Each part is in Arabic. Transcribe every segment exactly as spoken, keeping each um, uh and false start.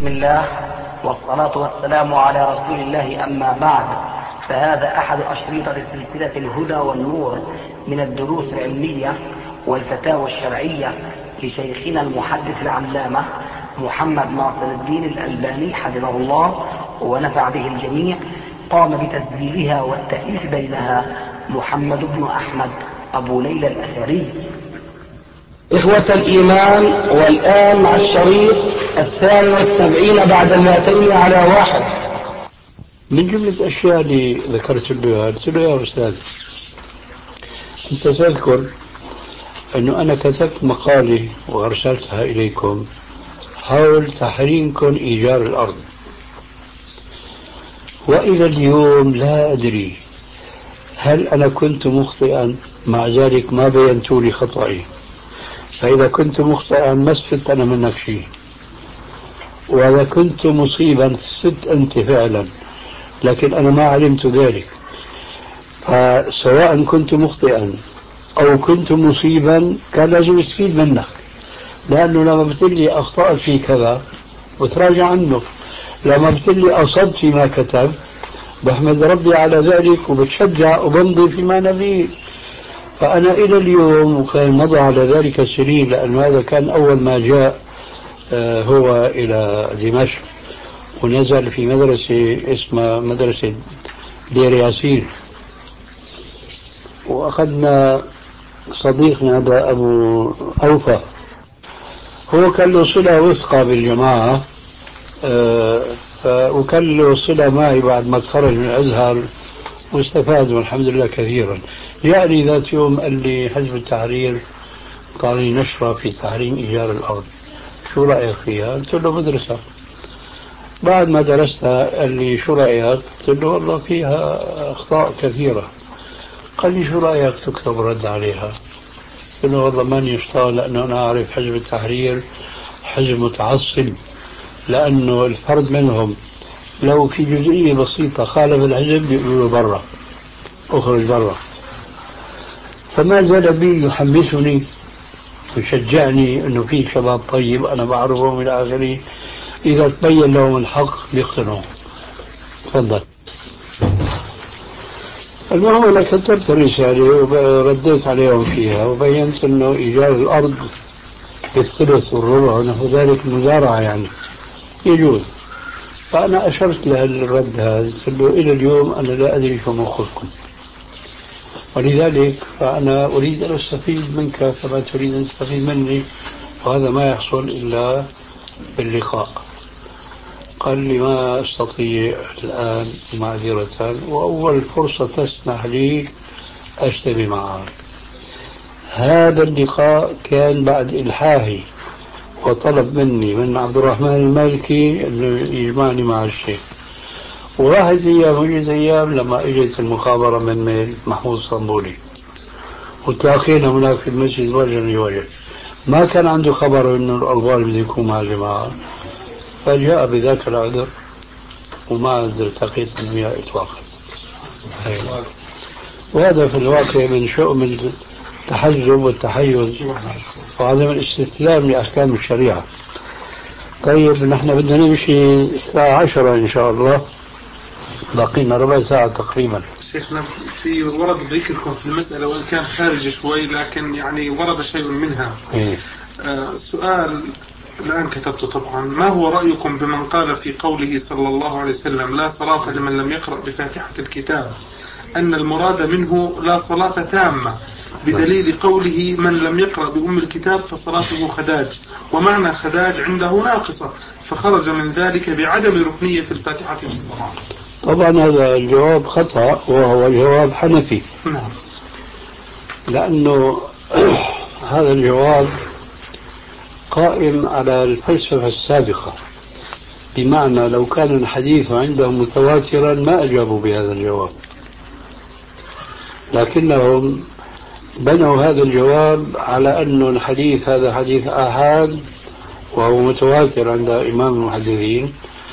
بسم الله والصلاة والسلام على رسول الله، أما بعد، فهذا أحد أشرطة سلسلة الهدى والنور من الدروس العلمية والفتاوى الشرعية لشيخنا المحدث العلامة محمد ناصر الدين الألباني حفظه الله ونفع به الجميع. قام بتسجيلها والتأليف بينها محمد بن أحمد أبو ليلى الأثري. إخوة الإيمان، والآن مع الشريط الثاني والسبعين بعد المئتين على واحد. من جملة الأشياء اللي ذكرت له قلت له يا أستاذ، أنت تذكر أنه أنا كتبت مقالة وأرسلتها إليكم حول تحريمكم إيجار الأرض، وإلى اليوم لا أدري هل أنا كنت مخطئا، مع ذلك ما بينتوا لي خطأي، فإذا كنت مخطئا ما استفدت أنا منك شيء، وإذا كنت مصيبا استفدت أنت فعلا، لكن أنا ما علمت ذلك. فسواء كنت مخطئا أو كنت مصيبا كان لازم استفيد منك، لأنه لما بتقلي أخطأت في كذا وتراجع عنه، لما بتقلي أصبت فيما كتب بحمد ربي على ذلك وبتشجع وبمضي فيما نبيه. فأنا إلى اليوم، وكان مضى على ذلك سنين، لأن هذا كان أول ما جاء هو إلى دمشق ونزل في مدرسة اسمها مدرسة دير ياسين، وأخذنا صديقنا هذا أبو أوفى، هو كان له صلة وثقة بالجماعة، وكان له صلة معي بعد ما تخرج من الأزهر واستفاد والحمد لله كثيرا. يعني ذات يوم قال لي حزب التحرير قال لي نشرة في تحريم إيجار الأرض، شو رأيك فيها؟ قلت له مدرسة. بعد ما درستها قال لي شو رأيك؟ قلت له والله فيها أخطاء كثيرة. قال لي شو رأيك تكتب رد عليها؟ قلت له والله ماني مشتاق، لأنه أنا أعرف حزب التحرير حزب متعصب، لأنه الفرد منهم لو في جزئية بسيطة خالف الحزب بيقولوا برا، أخرج برا. فما زال بي يحمسني ويشجعني أنه في شباب طيب أنا بعرفهم إلى آخره، إذا تبين لهم الحق بيقتنعوا. تفضل. المهم أنا كتبت رسالة ورديت عليهم فيها وبينت أنه إيجار الأرض بالثلث والربع ونحو ذلك المزارعة يعني يجوز. فأنا أشرت له الرد هذا، قلت له إلى اليوم أنا لا أدري شو موقفكم، ولذلك فأنا أريد أن أستفيد منك كما تريد أن تستفيد مني، وهذا ما يحصل إلا باللقاء. قال لي ما أستطيع الآن معذرة، وأول فرصة تسمح لي أجتمع معك. هذا اللقاء كان بعد إلحاحي وطلب مني من عبد الرحمن المالكي أنه يجمعني مع الشيخ، وراحت أيام وجيت أيام لما إجت المخابرة من ميل محمود صنبولي وتلاقينا هناك في المسجد وجها لوجه، ما كان عنده خبر أنه الألوان بده يكون مع الجماعة، فجاء بذاك العذر وما التقيت وياه إطلاقا. وهذا في الواقع من شؤم التحزب والتحيز وعدم الاستسلام لأحكام الشريعة. طيب نحن بدنا نمشي الساعة عشرة إن شاء الله، باقينا ربع ساعة تقريبا. شيخنا في ورد ذكركم في المسألة وإن كان خارج شوي، لكن يعني ورد شيء منها. إيه؟ آه سؤال الآن كتبته طبعا: ما هو رأيكم بمن قال في قوله صلى الله عليه وسلم لا صلاة لمن لم يقرأ بفاتحة الكتاب أن المراد منه لا صلاة تامة، بدليل قوله من لم يقرأ بأم الكتاب فصلاته خداج، ومعنى خداج عنده ناقصة، فخرج من ذلك بعدم ركنية الفاتحة في الصلاة؟ طبعا هذا الجواب خطأ، وهو جواب حنفي. نعم. لأنه هذا الجواب قائم على الفلسفة السابقة، بمعنى لو كان الحديث عندهم متواترا ما أجابوا بهذا الجواب، لكنهم بنوا هذا الجواب على أنه الحديث هذا حديث آحاد وهو متواتر عند إمام المحدثين،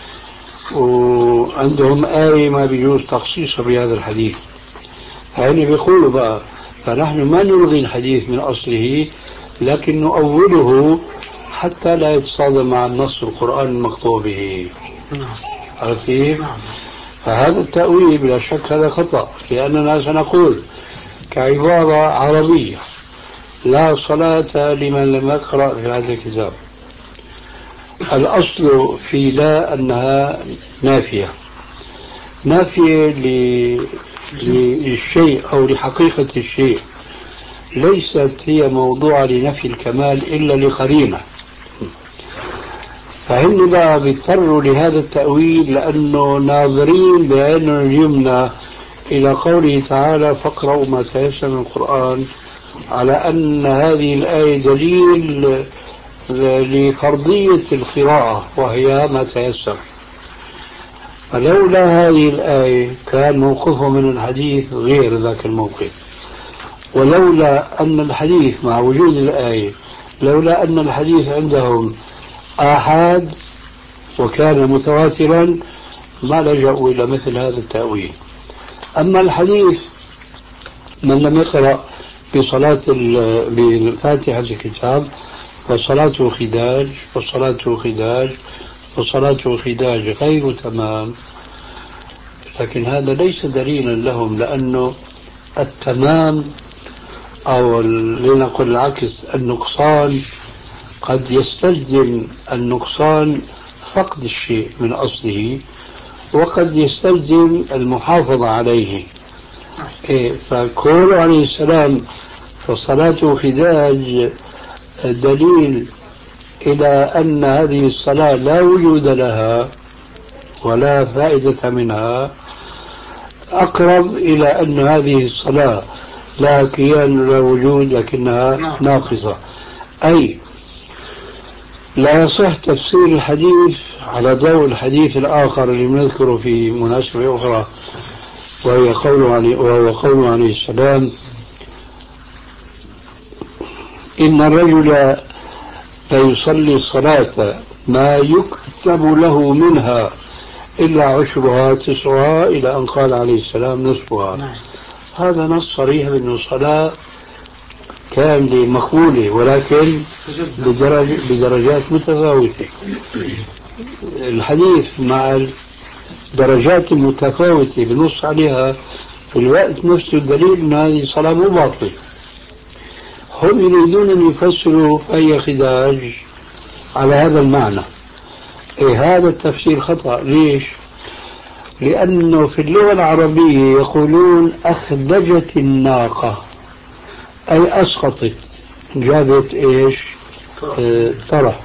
وعندهم آية ما بيجوز تخصيصها بهذا الحديث. فهنا بيقولوا بقى فنحن ما نلغي الحديث من أصله، لكن نؤوله حتى لا يتصادم مع النص القرآن المقطوع به. عرفت كيف؟ فهذا التأويل بلا شك هذا خطأ، لأننا سنقول كعبارة عربية لا صلاة لمن لم يقرأ في هذا الكتاب. الأصل في لا أنها نافية، نافية للشيء أو لحقيقة الشيء، ليست هي موضوع لنفي الكمال إلا لقرينة. فهن بقى بيضطروا لهذا التأويل لأنه ناظرين بعين اليمنى إلى قوله تعالى فاقرأوا ما تيسر من القرآن، على أن هذه الآية دليل لفرضية القراءة وهي ما تيسر. فلولا هذه الآية كان موقفه من الحديث غير ذاك الموقف، ولولا أن الحديث مع وجود الآية، لولا أن الحديث عندهم آحاد وكان متواترا ما لجأوا إلى مثل هذا التأويل. أما الحديث من لم يقرأ بصلاة بفاتحة الكتاب فصلاته خداج وصلاته خداج وصلاته خداج غير تمام، لكن هذا ليس دليلا لهم، لأنه التمام أو لنقل العكس النقصان قد يستلزم النقصان فقد الشيء من أصله، وقد يستلزم المحافظة عليه. إيه، فقول عليه السلام فصلاته خداج دليل إلى أن هذه الصلاة لا وجود لها ولا فائدة منها، أقرب إلى أن هذه الصلاة لا كيان ولا وجود لكنها ناقصة. أي لا يصح تفسير الحديث على ضوء الحديث الآخر اللي نذكره في مناسبة أخرى، وهي قوله عليه وهو قوله عليه السلام إن الرجل ليصلي الصلاة ما يكتب له منها إلا عشرها تسعها، إلى أن قال عليه السلام نصفها. نعم. هذا نص صريح بأنه الصلاة كاملة مقبولة، ولكن بدرج بدرجات متفاوتة. الحديث مع الدرجات المتفاوتة بنص عليها في الوقت نفسه الدليل أن هذه صلاة مو باطلة. هم يريدون أن يفسروا أي خداج على هذا المعنى. إيه، هذا التفسير خطأ. ليش؟ لأنه في اللغة العربية يقولون أخدجت الناقة، أي أسقطت، جابت إيش؟ اه طرح.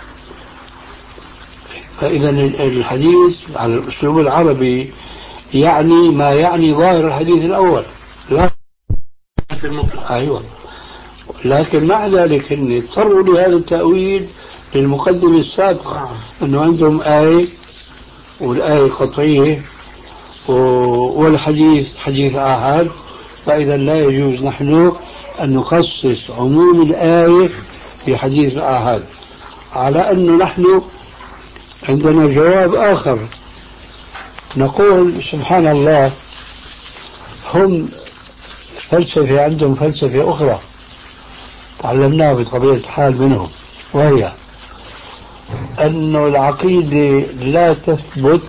فإذا الحديث على الأسلوب العربي يعني ما يعني ظاهر الحديث الأول، لا أيوة، لكن مع ذلك هم اضطروا لهذا التأويل للمقدمة السابقة أنه عندهم آية والآية قطعية والحديث حديث آحاد، فإذا لا يجوز نحن أن نخصص عموم الآية في حديث الآحاد، على أنه نحن عندنا جواب آخر. نقول سبحان الله هم فلسفة، عندهم فلسفة أخرى تعلمناها بطبيعة الحال منهم، وهي أن العقيدة لا تثبت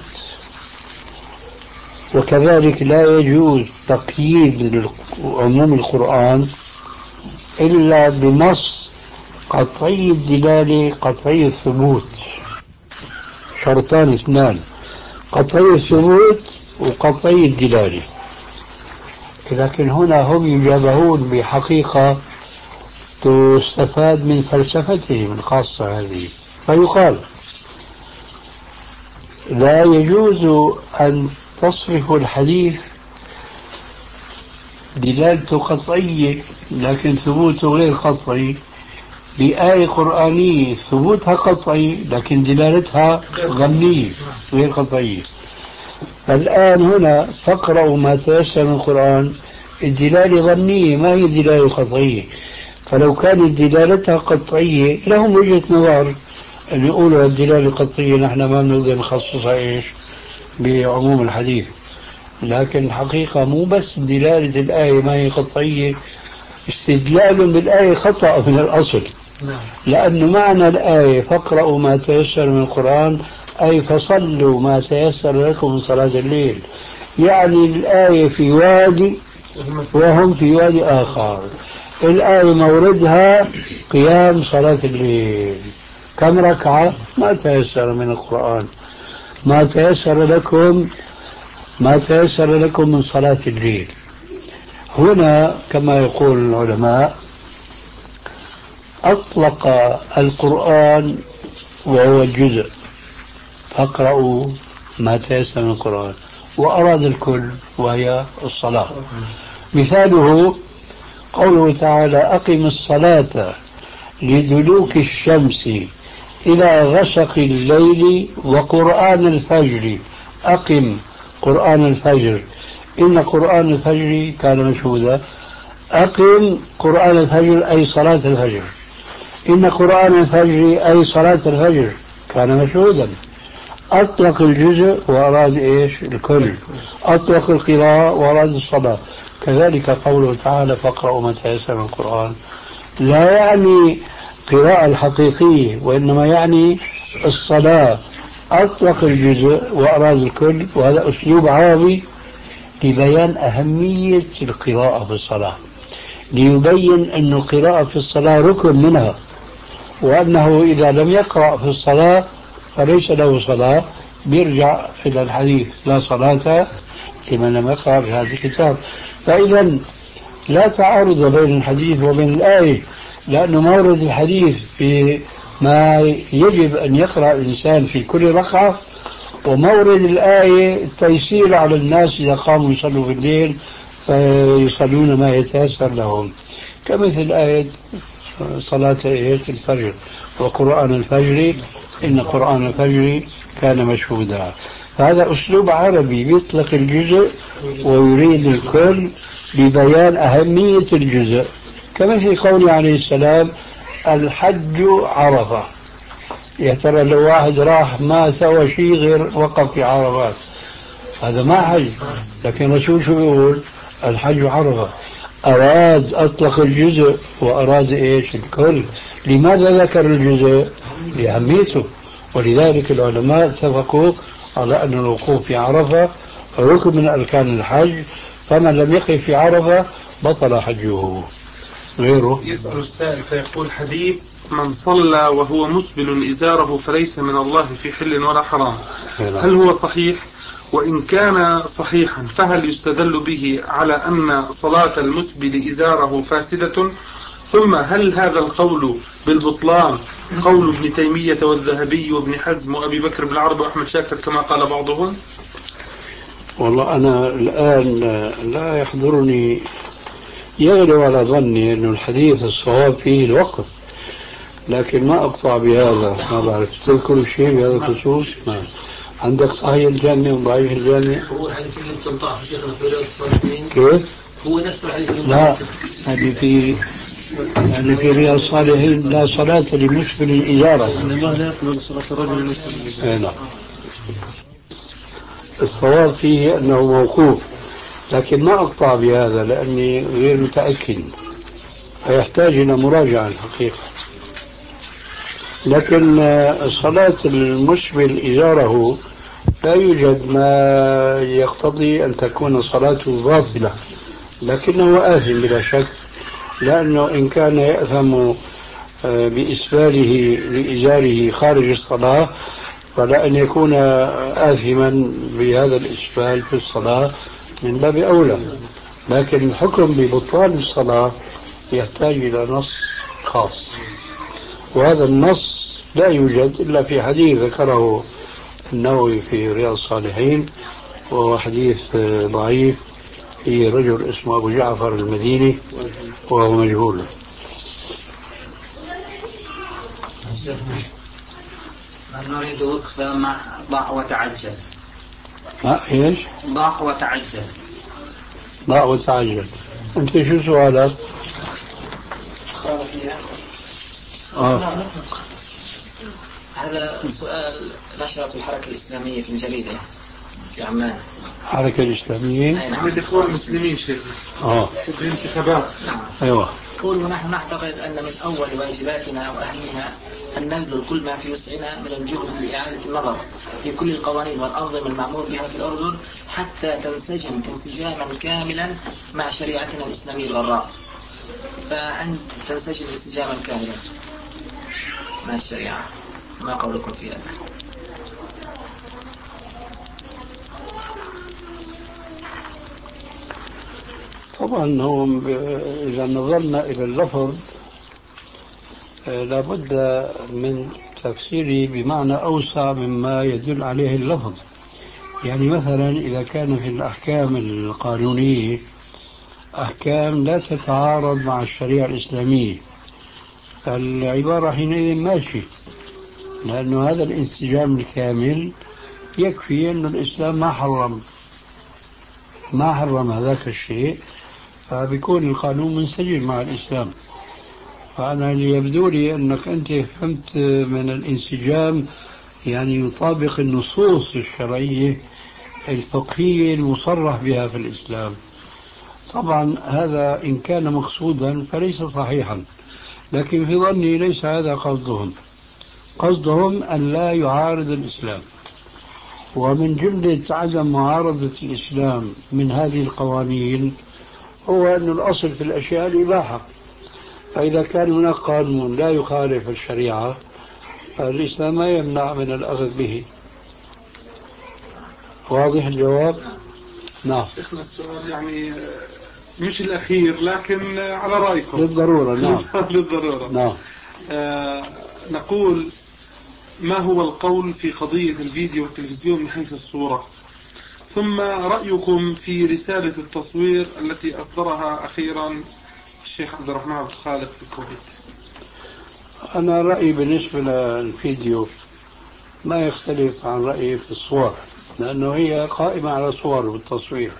وكذلك لا يجوز تقييد عموم القرآن إلا بنص قطعي الدلالة قطعي الثبوت، شرطان اثنان، قطعي الثبوت وقطعي الدلالة. لكن هنا هم يجابهون بحقيقة تستفاد من فلسفتهم الخاصة هذه، فيقال لا يجوز أن تصرف الحديث دلالته قطعية لكن ثبوته غير قطعي بآية قرآنية ثبوتها قطعي لكن دلالتها ظنية غير قطعية. الآن هنا فاقرأوا ما تيسر من القرآن، الدلالة ظنية ما هي دلالة قطعية، فلو كانت دلالتها قطعية لهم وجهة نظر أن يقولوا الدلالة القطعية نحن ما بنقدر نخصصها إيش بعموم الحديث. لكن الحقيقة مو بس دلالة الآية ما هي قطعية، استدلال بالآية خطأ من الأصل، لأن معنى الآية فاقرأوا ما تيسر من القرآن أي فصلوا ما تيسر لكم من صلاة الليل، يعني الآية في وادي وهم في وادي آخر. الآية موردها قيام صلاة الليل، كم ركعة؟ ما تيسر من القرآن، ما تيسر لكم ما تيسر لكم من صلاة الليل. هنا كما يقول العلماء أطلق القرآن وهو الجزء، فاقرأوا ما تيسر من القرآن، وأراد الكل وهي الصلاة. مثاله قوله تعالى أقم الصلاة لدلوك الشمس إلى غسق الليل وقرآن الفجر. أقم قرآن الفجر، إن قرآن الفجر كان مشهودا. أقم قرآن الفجر أي صلاة الفجر، إن قرآن الفجر أي صلاة الفجر كان مشهودا. أطلق الجزء وأراد إيش؟ الكل. أطلق القراءة وأراد الصلاة. كذلك قوله تعالى فاقرأوا ما تيسر من القرآن لا يعني قراءة الحقيقية، وإنما يعني الصلاة. أطلق الجزء وأراد الكل، وهذا أسلوب عربي لبيان أهمية القراءة في الصلاة، ليبين أن القراءة في الصلاة ركن منها، وأنه إذا لم يقرأ في الصلاة فليس له صلاة. بيرجع إلى الحديث لا صلاة لمن لم يقرأ في هذا الكتاب. فإذا لا تعارض بين الحديث وبين الآية، لأن مورد الحديث في ما يجب أن يقرأ الإنسان في كل ركعة، ومورد الآية التيسير على الناس إذا قاموا يصلوا في الليل فيصلون ما يتيسر لهم، كمثل آية صلاة آية الفجر وقرآن الفجر إن قرآن الفجر كان مشهودا. فهذا أسلوب عربي يطلق الجزء ويريد الكل لبيان أهمية الجزء، كمثل قوله عليه السلام الحج عرفة. يا ترى لو واحد راح ما سوى شيء غير وقف في عرفات هذا ما حج، لكن الرسول شو يقول؟ الحج عرفة. أراد أطلق الجزء وأراد إيش؟ الكل. لماذا ذكر الجزء؟ لأهميته. ولذلك العلماء اتفقوا على أن الوقوف في عرفة ركن من أركان الحج، فمن لم يقف في عرفة بطل حجه. غيره يسأل السائل فيقول حديث من صلى وهو مسبل إزاره فليس من الله في حل ولا حرام، هل هو صحيح؟ وإن كان صحيحا فهل يستدل به على أن صلاة المسبل إزاره فاسدة؟ ثم هل هذا القول بالبطلان قول ابن تيمية والذهبي وابن حزم وأبي بكر بن العربي وأحمد شاكر كما قال بعضهم؟ والله أنا الآن لا يحضرني، يغلب على ظني أن الحديث الصواب فيه الوقف، لكن ما أقطع بهذا. ما بعرف تذكر شيء بهذا الخصوص؟ ما عندك صحيح الجامع وضعيف الجامع؟ هو الحديث اللي بتنطع في شيخنا في رياض الصالحين. كيف؟ هو نفس الحديث اللي لا، اللي في اللي في رياض الصالحين لا صلاة لمسبل إزارة. لا يقبل صلاة الرجل المسبل. نعم. الصواب فيه أنه موقوف، لكن ما أقطع بهذا لأني غير متأكد، فيحتاج إلى مراجعة الحقيقة. لكن صلاة المسبل إزاره لا يوجد ما يقتضي أن تكون صلاته باطلة، لكنه آثم بلا شك، لأنه إن كان يأثم بإسباله لإزاره خارج الصلاة فلا أن يكون آثما بهذا الإسبال في الصلاة من باب أولى. لكن الحكم ببطلان الصلاة يحتاج إلى نص خاص، وهذا النص لا يوجد إلا في حديث ذكره النووي في رياض الصالحين، وهو حديث ضعيف في رجل اسمه أبو جعفر المديني وهو مجهول. نريد وقف مع ضع وتعجل. ها ايش؟ ضع وتعجل. ضع وتعجل. انت شو سؤالك؟ آه. هذا سؤال نشرت الحركة الإسلامية في الجريدة في عمان. الحركة الإسلامية؟ من الإخوان المسلمين شيخ. اه. في الانتخابات. ايوه. يقول ونحن نعتقد أن من أول واجباتنا وأهمها أن نبذل كل ما في وسعنا من الجهد لإعادة النظر في كل القوانين والأنظمة المعمول بها في الأردن حتى تنسجم انسجاما كاملا مع شريعتنا الإسلامية الغراء. فأن تنسجم انسجاما كاملا مع الشريعة، ما قولكم في هذا؟ طبعا هم إذا نظرنا إلى اللفظ لابد من تفسيره بمعنى أوسع مما يدل عليه اللفظ. يعني مثلا إذا كان في الأحكام القانونية أحكام لا تتعارض مع الشريعة الإسلامية فالعبارة حينئذ ماشي، لأنه هذا الانسجام الكامل يكفي أن الإسلام ما حرم ما حرم هذاك الشيء، فبيكون القانون منسجم مع الإسلام. فأنا اللي يبدو لي أنك أنت فهمت من الانسجام يعني يطابق النصوص الشرعية الفقهية المصرح بها في الإسلام. طبعا هذا إن كان مقصودا فليس صحيحا، لكن في ظني ليس هذا قصدهم. قصدهم أن لا يعارض الإسلام، ومن جملة عدم معارضة الإسلام من هذه القوانين هو أن الأصل في الأشياء الإباحة، فإذا كان هناك قانون لا يخالف الشريعة الإسلام ما يمنع من الأخذ به. واضح الجواب؟ نعم. شيخنا السؤال يعني مش الأخير لكن على رأيكم للضرورة. نعم. للضرورة. نعم. آه نقول ما هو القول في قضية الفيديو والتلفزيون من حيث الصورة، ثم رأيكم في رسالة التصوير التي أصدرها أخيرا الشيخ عبد الرحمن عبد الخالق في الكويت؟ أنا رأيي بالنسبة للفيديو ما يختلف عن رأيي في الصور، لأنه هي قائمة على صور بالتصوير.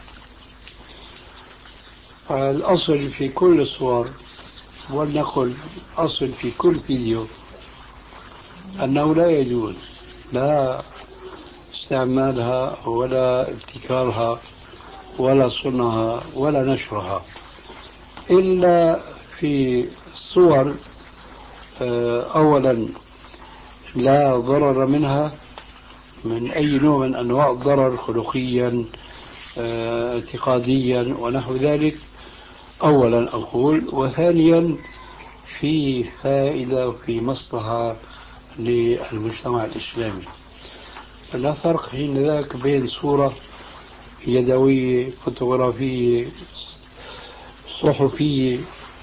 الأصل في كل الصور، ولنقل أصل في كل فيديو، أنه لا يجوز لا استعمالها ولا ابتكارها ولا صنعها ولا نشرها، إلا في صور أولا لا ضرر منها من أي نوع من أنواع الضرر خلقيا اعتقاديا ونحو ذلك أولا أقول، وثانيا في فائدة وفي مصلحة للمجتمع الإسلامي. لا فرق حين ذاك بين صورة يدوية فوتوغرافية صحفية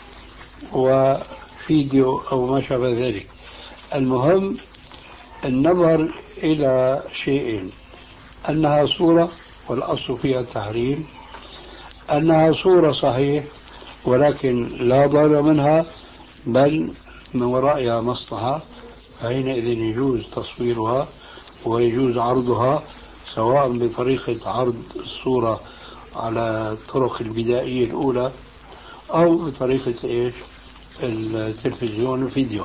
وفيديو أو ما شابه ذلك. المهم النظر إلى شيئين: أنها صورة والأصل فيها التحريم، أنها صورة صحيح ولكن لا ضرر منها بل من ورائها مصلحة، فحينئذ يجوز تصويرها ويجوز عرضها، سواء بطريقة عرض الصورة على الطرق البدائية الأولى أو بطريقة إيش التلفزيون والفيديو.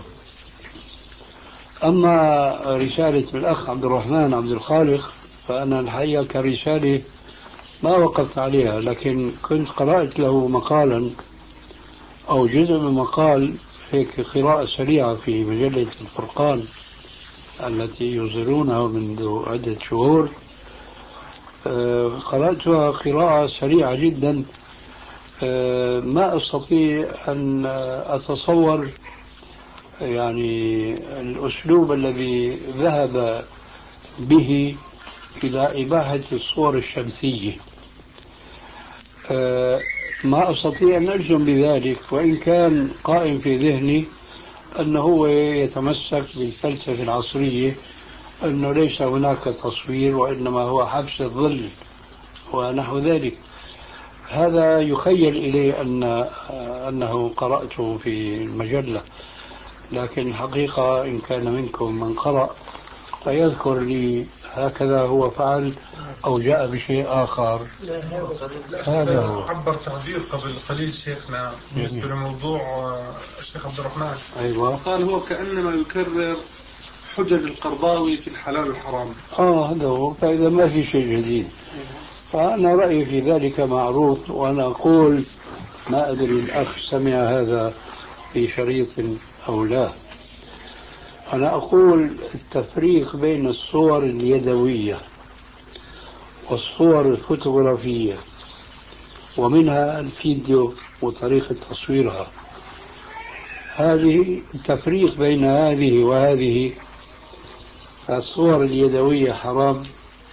أما رسالة الأخ عبد الرحمن عبد الخالق فأنا الحقيقة كرسالة ما وقفت عليها، لكن كنت قرأت له مقالا أو جزء من مقال هيك قراءة سريعة في مجلة الفرقان التي يصدرونها منذ عدة شهور. قرأتها قراءة سريعة جدا، ما أستطيع أن أتصور يعني الأسلوب الذي ذهب به إلى إباحة الصور الشمسية. ما أستطيع أن أجزم بذلك، وإن كان قائم في ذهني أنه هو يتمسك بالفلسفة العصرية أنه ليس هناك تصوير وإنما هو حبس الظل ونحو ذلك. هذا يخيل إلي أن أنه قرأته في المجلة، لكن الحقيقة إن كان منكم من قرأ فيذكر لي هكذا هو فعل أو جاء بشيء آخر. هذا هو عبر تعبير قبل قليل شيخنا بالنسبة لموضوع الشيخ عبد الرحمن. أيوة. قال هو كأنما يكرر حجج القرضاوي في الحلال والحرام. آه هذا هو، فإذا ما في شيء جديد. فأنا رأيي في ذلك معروف، وأنا أقول ما أدري الأخ سمع هذا في شريط أو لا. أنا أقول التفريق بين الصور اليدوية والصور الفوتوغرافية ومنها الفيديو وطريقة تصويرها، هذه التفريق بين هذه وهذه. الصور اليدوية حرام،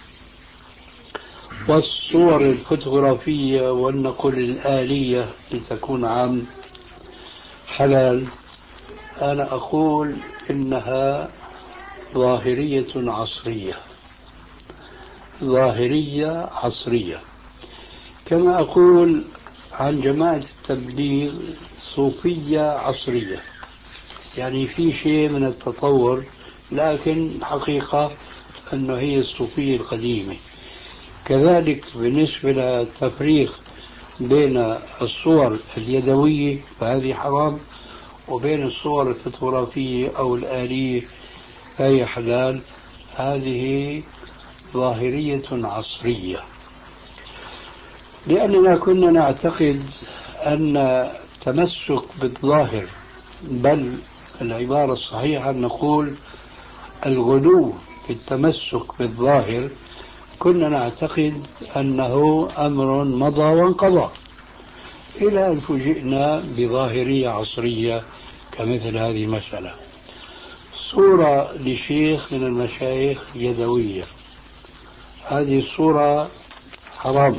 والصور الفوتوغرافية والنقل الآلية لتكون عام حلال. أنا أقول إنها ظاهرية عصرية، ظاهرية عصرية. كما أقول عن جماعة التبليغ صوفية عصرية، يعني في شيء من التطور، لكن حقيقة أنه هي الصوفية القديمة. كذلك بالنسبة للتفريق بين الصور اليدوية فهذه حرام، وبين الصور الفوتوغرافية أو الآلية فهي حلال. هذه ظاهرية عصرية، لأننا كنا نعتقد أن التمسك بالظاهر، بل العبارة الصحيحة أن نقول الغلو في التمسك بالظاهر، كنا نعتقد أنه أمر مضى وانقضى، إلى أن فوجئنا بظاهرية عصرية كمثل هذه المسألة. صورة لشيخ من المشايخ يدوية، هذه الصورة حرام،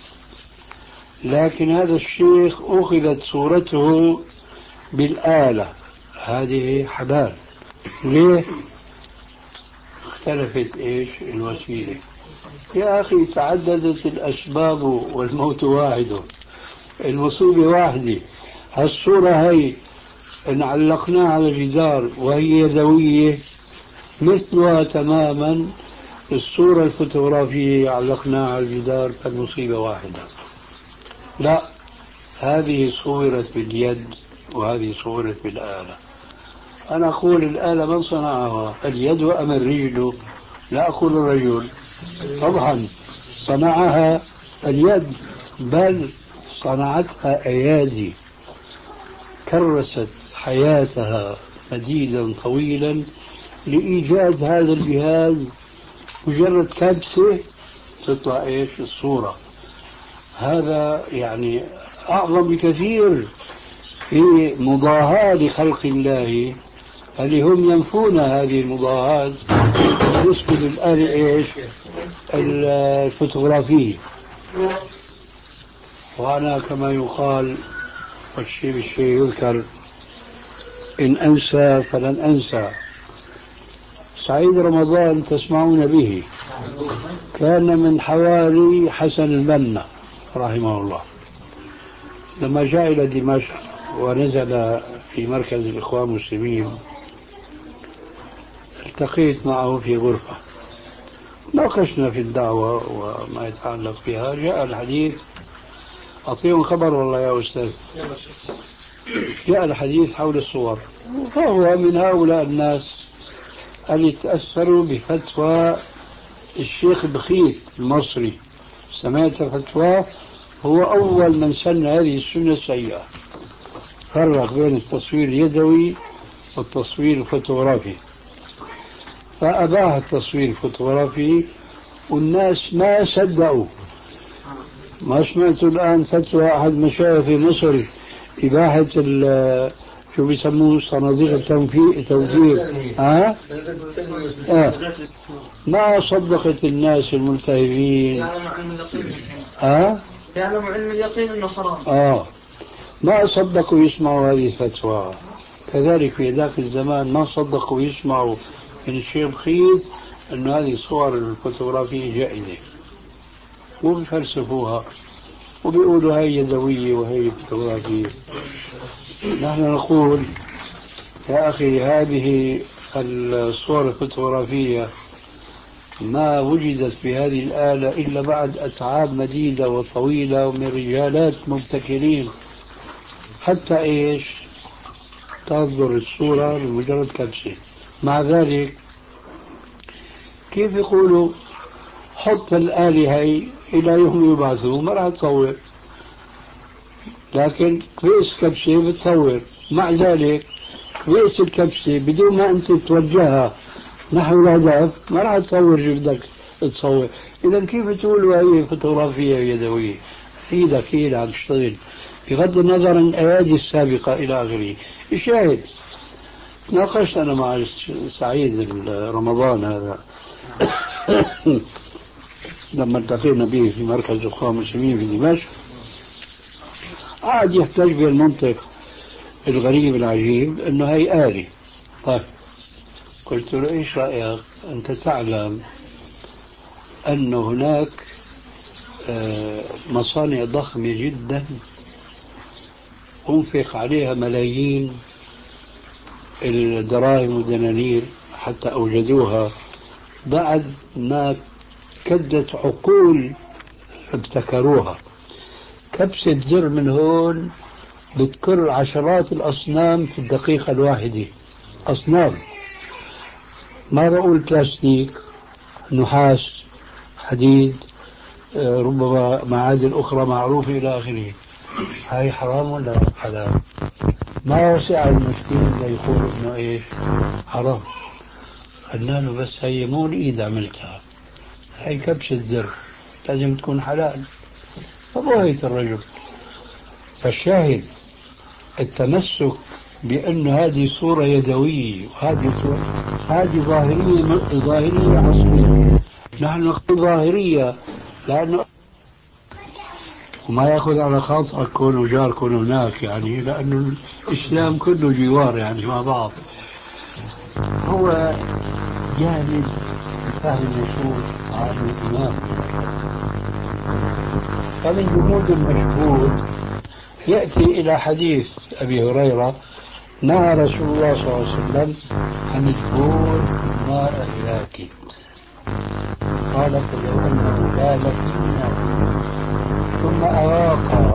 لكن هذا الشيخ أخذت صورته بالآلة، هذه حلال. ليه؟ اختلفت إيش الوسيلة. يا أخي تعددت الأسباب والموت واحد، المصيبة واحدة. هالصورة هي إن علقناها على الجدار وهي يدوية مثلها تماما الصورة الفوتوغرافية علقناها على الجدار، فالمصيبة واحدة. لا، هذه صورت باليد وهذه صورت بالآلة. أنا أقول الآلة من صنعها، اليد أم الرجل؟ لا أقول الرجل، طبعا صنعها اليد، بل صنعتها أيادي كرست حياتها مديدا طويلا لإيجاد هذا الجهاز. مجرد كبسة تطلع إيش الصورة. هذا يعني أعظم بكثير في مضاهاة لخلق الله، اللي هم ينفون هذه المضاهاة بالنسبة للآلة إيش الفوتوغرافية. وأنا كما يقال والشيء بالشيء يذكر، إن أنسى فلن أنسى. سعيد رمضان تسمعون به، كان من حواري حسن البنا رحمه الله. لما جاء إلى دمشق ونزل في مركز الإخوان المسلمين، التقيت معه في غرفة، ناقشنا في الدعوة وما يتعلق بها. جاء الحديث، أعطيهم خبر والله يا أستاذ، جاء الحديث حول الصور، فهو من هؤلاء الناس اللي تأثروا بفتوى الشيخ بخيت المصري. سمعت فتواه، هو أول من سن هذه السنة السيئة، فرق بين التصوير اليدوي والتصوير الفوتوغرافي، فأباح التصوير الفوتوغرافي والناس ما صدقوا. ما سمعت الآن فتوى أحد مشايخ في مصر إباحة شو بيسموه صناديق التوفير توفير ها؟ آه. ما صدقت الناس الملتهبين. يعلم علم اليقين ها؟ يعلم علم اليقين انه حرام. اه ما صدقوا يسمعوا هذه الفتوى. كذلك في ذاك الزمان ما صدقوا يسمعوا من الشيخ بخيت أن هذه الصور الفوتوغرافية جائزة، وبيفلسفوها وبيقولوا هي يدوية وهي فوتوغرافية. نحن نقول يا أخي هذه الصور الفوتوغرافية ما وجدت بهذه الآلة إلا بعد أتعاب مديدة وطويلة ومن رجالات مبتكرين، حتى إيش تصدر الصورة بمجرد كبسة. مع ذلك كيف يقولوا حط الآلة هي إلى يوم يبعثوا، ما راح تصور. لكن كبيس كبسة بتصور، مع ذلك كبيس الكبسة بدون ما أنت توجهها نحو الهدف ما راح تصور شو بدك تصور. إذا كيف تقول وهي فوتوغرافية يدوية؟ إيدك هي اللي عم تشتغل بغض النظر عن الأيادي السابقة إلى آخره. الشاهد ناقشت أنا مع سعيد رمضان هذا لما التقينا به في مركز الأخوة المسلمين في دمشق، قاعد يحتاج بالمنطق الغريب العجيب أنه هي آلة. طيب قلت له إيش رأيك أنت تعلم أن هناك مصانع ضخمة جدا أنفق عليها ملايين الدراهم والدنانير حتى أوجدوها بعد ما كدت عقول ابتكروها. كبسة زر من هون بتكر عشرات الأصنام في الدقيقة الواحدة، أصنام، ما بقول بلاستيك، نحاس، حديد، ربما معادن أخرى معروفة إلى آخره. هاي حرام ولا حلال؟ ما وسع المسكين اللي يقول إنه إيش حرام. قلنا له بس هي مو الإيد عملتها، هاي كبسة زر لازم تكون حلال. فبهيت الرجل. فالشاهد التمسك بأن هذه صورة يدوية وهذه صورة هذه ظاهرية ظاهرية عصرية. نحن نقول ظاهرية لأنه وما يأخذ على خاطرك كونه جار كونه هناك، يعني لأنه الإسلام كله جوار يعني مع بعض. هو جاهل فهم النصوص عن الإمام. فمن جمود المشهود يأتي إلى حديث أبي هريرة نهى رسول الله صلى الله عليه وسلم عن البول الماء الراكد. قال فلو أنه بال في الماء ثم أراق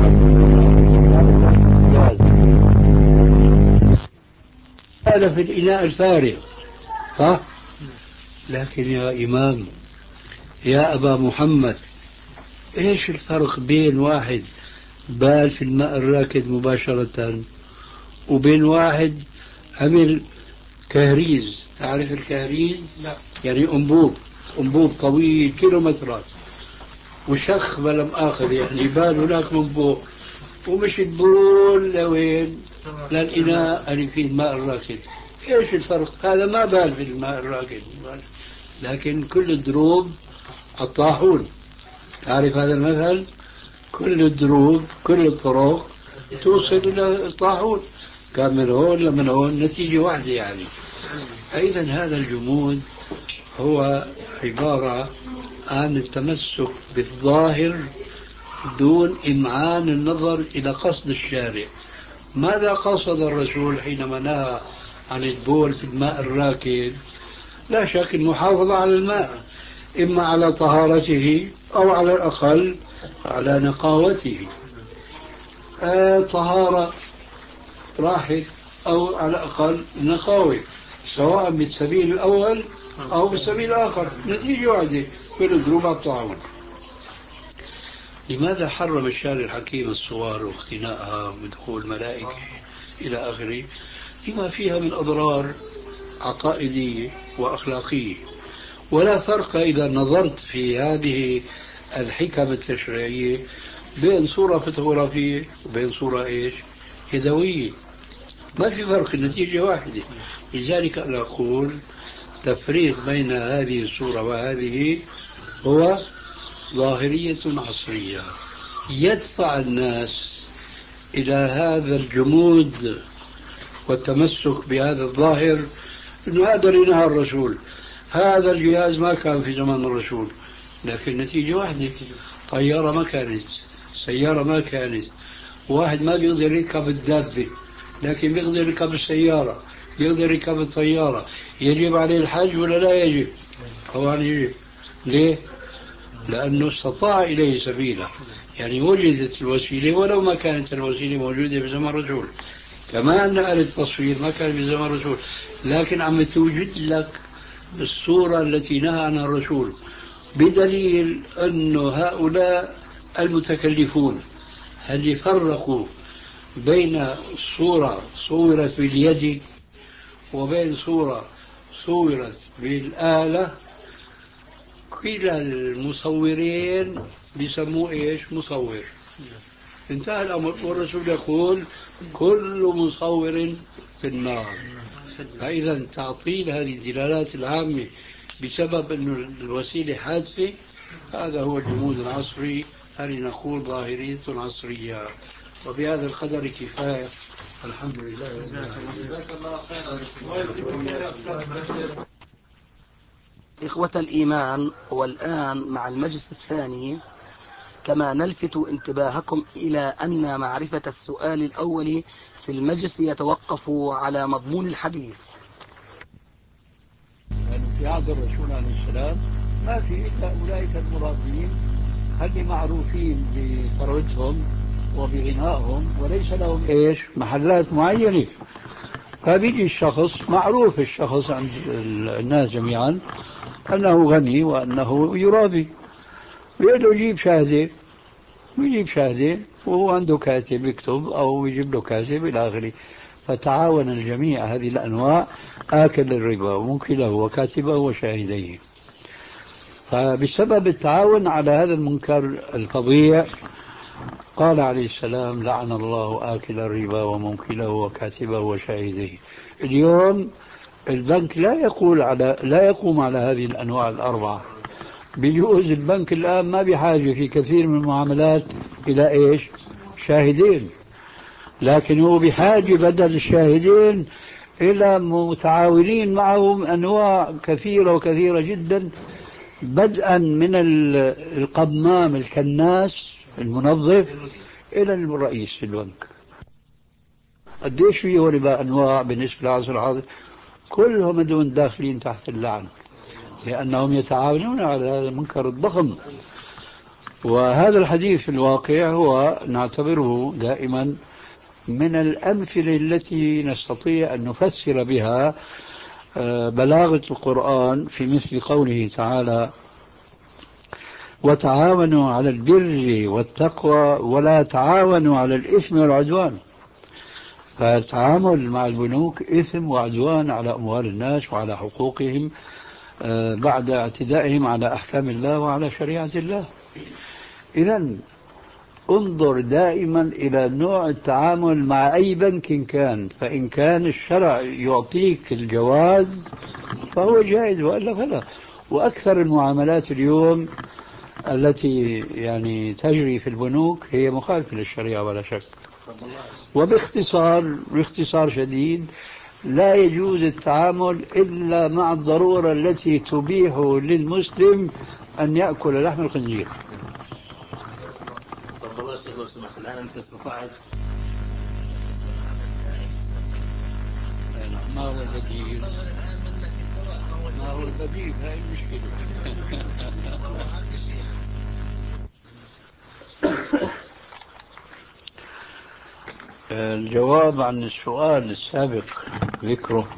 بال في الإناء الفارغ صح؟ لكن يا إمام يا أبا محمد إيش الفرق بين واحد بال في الماء الراكد مباشرة وبين واحد عمل كهريز؟ تعرف الكهريز؟ لا. يعني أنبوب أنبوب طويل كيلومترات وشخ بلم آخر، يعني بال هناك من فوق ومش تبول لوين للإناء اللي فيه الماء الراكد. إيش الفرق؟ هذا ما بال في الماء الراكد لكن كل الدروب الطاحون. تعرف هذا المثل؟ كل الدروب كل الطرق توصل إلى الطاحون، كان من هون لمن هون نتيجة واحدة يعني. أيضا هذا الجمود هو عبارة عن التمسك بالظاهر دون إمعان النظر إلى قصد الشارع. ماذا قصد الرسول حينما نهى عن البول في الماء الراكد؟ لا شك المحافظة على الماء، إما على طهارته أو على الأقل على نقاوته. آه طهارة راحت أو على الأقل نقاوة، سواء بالسبيل الأول أو بالسبيل الآخر نتيجة واحدة، كل دروب الطاعون. لماذا حرم الشارع الحكيم الصور واختناءها ودخول ملائكة إلى آخره؟ لما فيها من أضرار عقائدية وأخلاقية. ولا فرق إذا نظرت في هذه الحكم التشريعية بين صورة فوتوغرافية وبين صورة إيش يدوية، ما في فرق، النتيجة واحدة. لذلك أنا أقول تفريق بين هذه الصورة وهذه هو ظاهرية عصرية يدفع الناس إلى هذا الجمود والتمسك بهذا الظاهر، إنه هذا اللي نهى الرسول. هذا الجهاز ما كان في زمان الرسول، لكن نتيجة واحدة، طيارة ما كانت، سيارة ما كانت، واحد ما بيقدر يركب الدابة لكن بيقدر يركب السيارة، يقدر يركب الطيارة. يجب عليه الحج ولا لا يجب؟ طبعا يجب. ليه؟ لأنه استطاع إليه سبيلا، يعني وجدت الوسيلة ولو ما كانت الوسيلة موجودة في زمن الرسول. كما أن آلة التصوير ما كان في زمن الرسول، لكن عم توجد لك الصورة التي نهى عنها الرسول، بدليل أن هؤلاء المتكلفون هل يفرقوا بين صورة صورت باليد وبين صورة صورت بالآلة؟ كلا المصورين بيسموه ايش؟ مصور. انتهى الامر، والرسول يقول كل مصور في النار. فاذا تعطيل هذه الدلالات العامة بسبب انه الوسيلة حادثة، هذا هو الجمود العصري، هل نقول ظاهرية عصرية. وبهذا القدر كفاية، الحمد لله. إخوة الإيمان، والآن مع المجلس الثاني، كما نلفت انتباهكم إلى أن معرفة السؤال الأول في المجلس يتوقف على مضمون الحديث. يعني في عهد الرسول عليه السلام ما في إلا أولئك المرابين اللي معروفين بفرجهم وبغنائهم، وليس لهم إيش؟ محلات معينة. فبيجي الشخص معروف، الشخص عند الناس جميعا أنه غني وأنه يرابي، بيقول له جيب شهادة، ويجيب شهادة وهو عنده كاتب يكتب أو يجيب له كاتب إلى آخره. فتعاون الجميع هذه الأنواع، آكل الربا وموكله وكاتبه وشاهديه. فبسبب التعاون على هذا المنكر الفظيع قال عليه السلام لعن الله آكل الربا وموكله وكاتبه وشاهديه. اليوم البنك لا يقول على لا يقوم على هذه الأنواع الأربعة. بيجوز البنك الآن ما بحاجة في كثير من المعاملات إلى إيش؟ شاهدين، لكن هو بحاجة بدل الشاهدين إلى متعاونين معهم أنواع كثيرة وكثيرة جدا، بدءا من القمام الكناس المنظف إلى الرئيس البنك. قديش فيه ربا أنواع بالنسبة للعصر الحاضر؟ كلهم دون داخلين تحت اللعن، لأنهم يتعاونون على هذا المنكر الضخم. وهذا الحديث في الواقع هو نعتبره دائما من الأمثلة التي نستطيع أن نفسر بها بلاغة القرآن في مثل قوله تعالى وتعاونوا على البر والتقوى ولا تعاونوا على الإثم والعدوان. فالتعامل مع البنوك إثم وعدوان على أموال الناس وعلى حقوقهم بعد اعتدائهم على أحكام الله وعلى شريعة الله. إذن انظر دائما إلى نوع التعامل مع أي بنك كان، فإن كان الشرع يعطيك الجواز فهو جائز وإلا فلا. وأكثر المعاملات اليوم التي يعني تجري في البنوك هي مخالفة للشريعة ولا شك. وباختصار باختصار شديد لا يجوز التعامل إلا مع الضرورة التي تبيح للمسلم أن يأكل لحم الخنزير. طب الله يسعدك لو سمحت، الآن أنت استطعت ما هو البديل؟ ما هو البديل؟ هاي المشكلة. الجواب عن السؤال السابق ذكره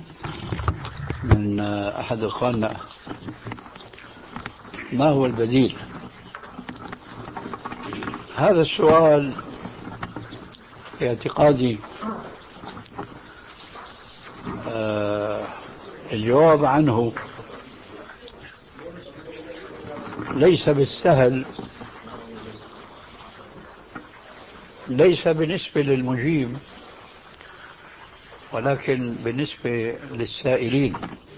من أحد أخواننا، ما هو البديل؟ هذا السؤال اعتقادي آه الجواب عنه ليس بالسهل، ليس بالنسبة للمجيب ولكن بالنسبة للسائلين.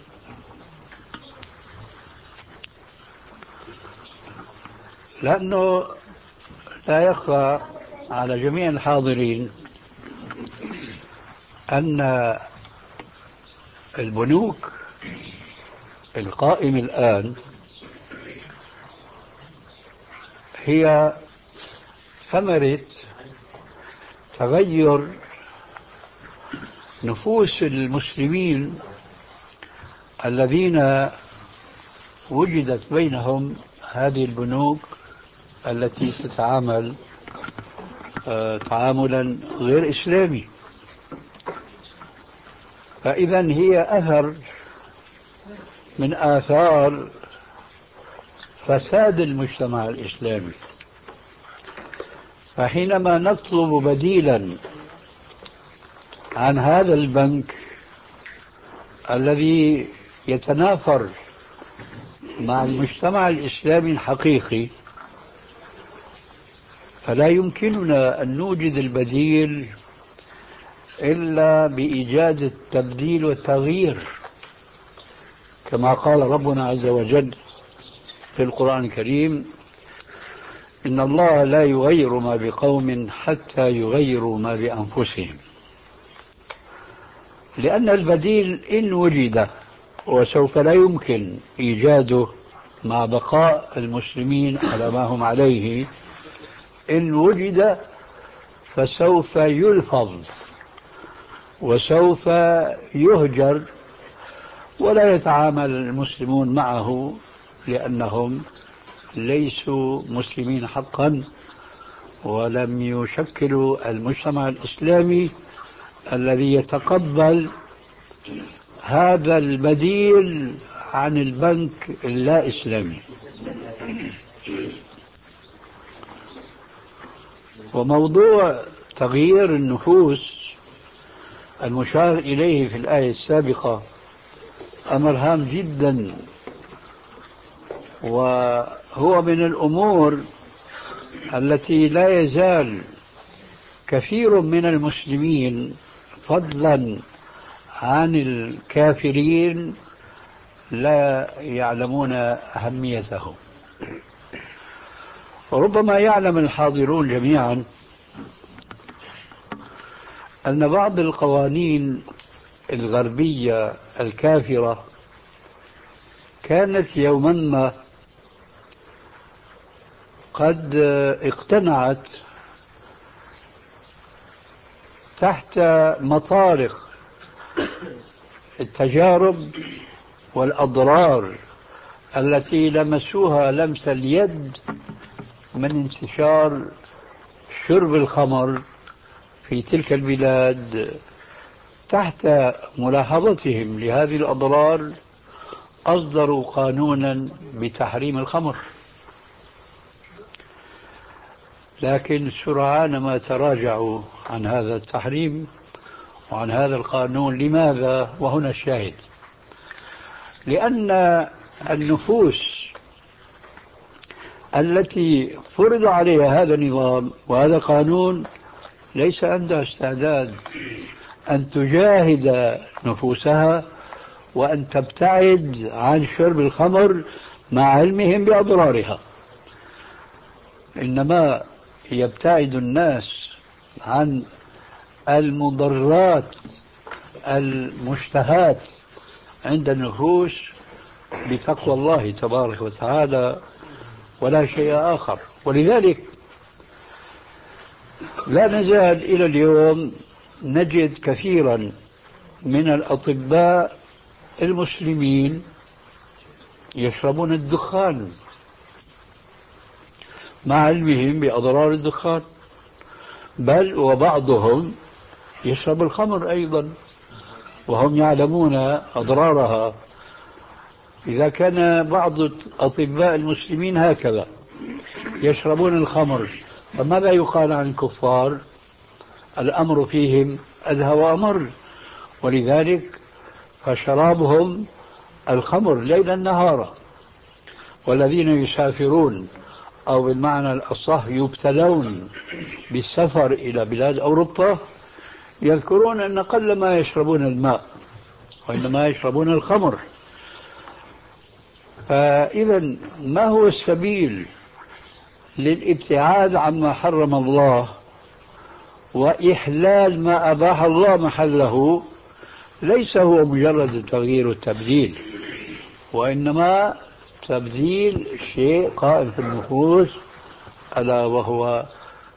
لأنه لا يخفى على جميع الحاضرين أن البنوك القائمة الآن هي ثمرة تغير نفوس المسلمين الذين وجدت بينهم هذه البنوك التي تتعامل تعاملا غير إسلامي. فإذا هي أثر من آثار فساد المجتمع الإسلامي. فحينما نطلب بديلا عن هذا البنك الذي يتنافر مع المجتمع الإسلامي الحقيقي، فلا يمكننا أن نوجد البديل إلا بإيجاد التبديل والتغيير، كما قال ربنا عز وجل في القرآن الكريم: إن الله لا يغير ما بقوم حتى يغيروا ما بأنفسهم. لأن البديل إن وجد، وسوف لا يمكن إيجاده مع بقاء المسلمين على ما هم عليه، إن وجد فسوف يلفظ وسوف يهجر ولا يتعامل المسلمون معه، لأنهم ليسوا مسلمين حقا ولم يشكلوا المجتمع الإسلامي الذي يتقبل هذا البديل عن البنك اللا إسلامي. وموضوع تغيير النفوس المشار إليه في الآية السابقة أمر هام جدا، وهو من الأمور التي لا يزال كثير من المسلمين فضلا عن الكافرين لا يعلمون أهميته. وربما يعلم الحاضرون جميعا أن بعض القوانين الغربية الكافرة كانت يوما ما قد اقتنعت تحت مطارق التجارب والأضرار التي لمسوها لمس اليد من انتشار شرب الخمر في تلك البلاد، تحت ملاحظتهم لهذه الأضرار أصدروا قانونا بتحريم الخمر. لكن سرعان ما تراجعوا عن هذا التحريم وعن هذا القانون. لماذا؟ وهنا الشاهد: لأن النفوس التي فرض عليها هذا النظام وهذا القانون ليس عندها استعداد أن تجاهد نفوسها وأن تبتعد عن شرب الخمر مع علمهم بأضرارها، إنما يبتعد الناس عن المضرات المشتهات عند النفوس بتقوى الله تبارك وتعالى ولا شيء آخر. ولذلك لا نزال إلى اليوم نجد كثيرا من الأطباء المسلمين يشربون الدخان مع علمهم بأضرار الدخان، بل وبعضهم يشرب الخمر أيضا وهم يعلمون أضرارها. إذا كان بعض أطباء المسلمين هكذا يشربون الخمر، فماذا يقال عن الكفار؟ الأمر فيهم أدهى وأمر. ولذلك فشرابهم الخمر ليلا نهارا. والذين يسافرون أو بالمعنى الأصح يبتلون بالسفر إلى بلاد أوروبا يذكرون أن قل ما يشربون الماء وإنما يشربون الخمر. فإذا ما هو السبيل للابتعاد عما حرم الله وإحلال ما أباح الله محله؟ ليس هو مجرد التغيير والتبديل، وإنما تبديل شيء قائم في النفوس، ألا وهو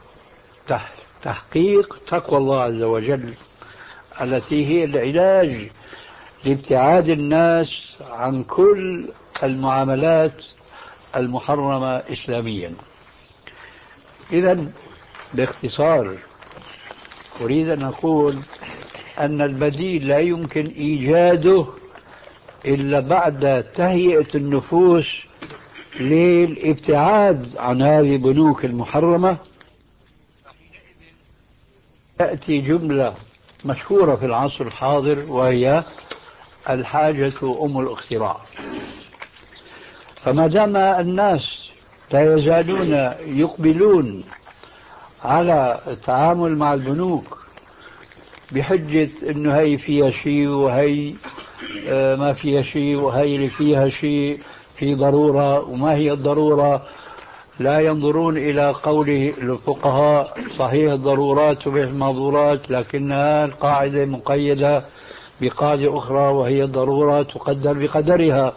تحقيق تقوى الله عز وجل التي هي العلاج لابتعاد الناس عن كل المعاملات المحرمة إسلاميا. إذن باختصار أريد أن أقول أن البديل لا يمكن إيجاده إلا بعد تهيئة النفوس للابتعاد عن هذه البنوك المحرمة تأتي جملة مشهورة في العصر الحاضر وهي الحاجة أم الاختراع. فما دام الناس لا يزالون يقبلون على التعامل مع البنوك بحجة انه هي فيها شيء وهي ما فيها شيء وهي اللي فيها شيء، في ضرورة وما هي الضرورة، لا ينظرون إلى قوله الفقهاء صحيح الضرورات تبيح المحظورات، لكنها القاعدة مقيدة بقاعدة أخرى وهي الضرورة تقدر بقدرها.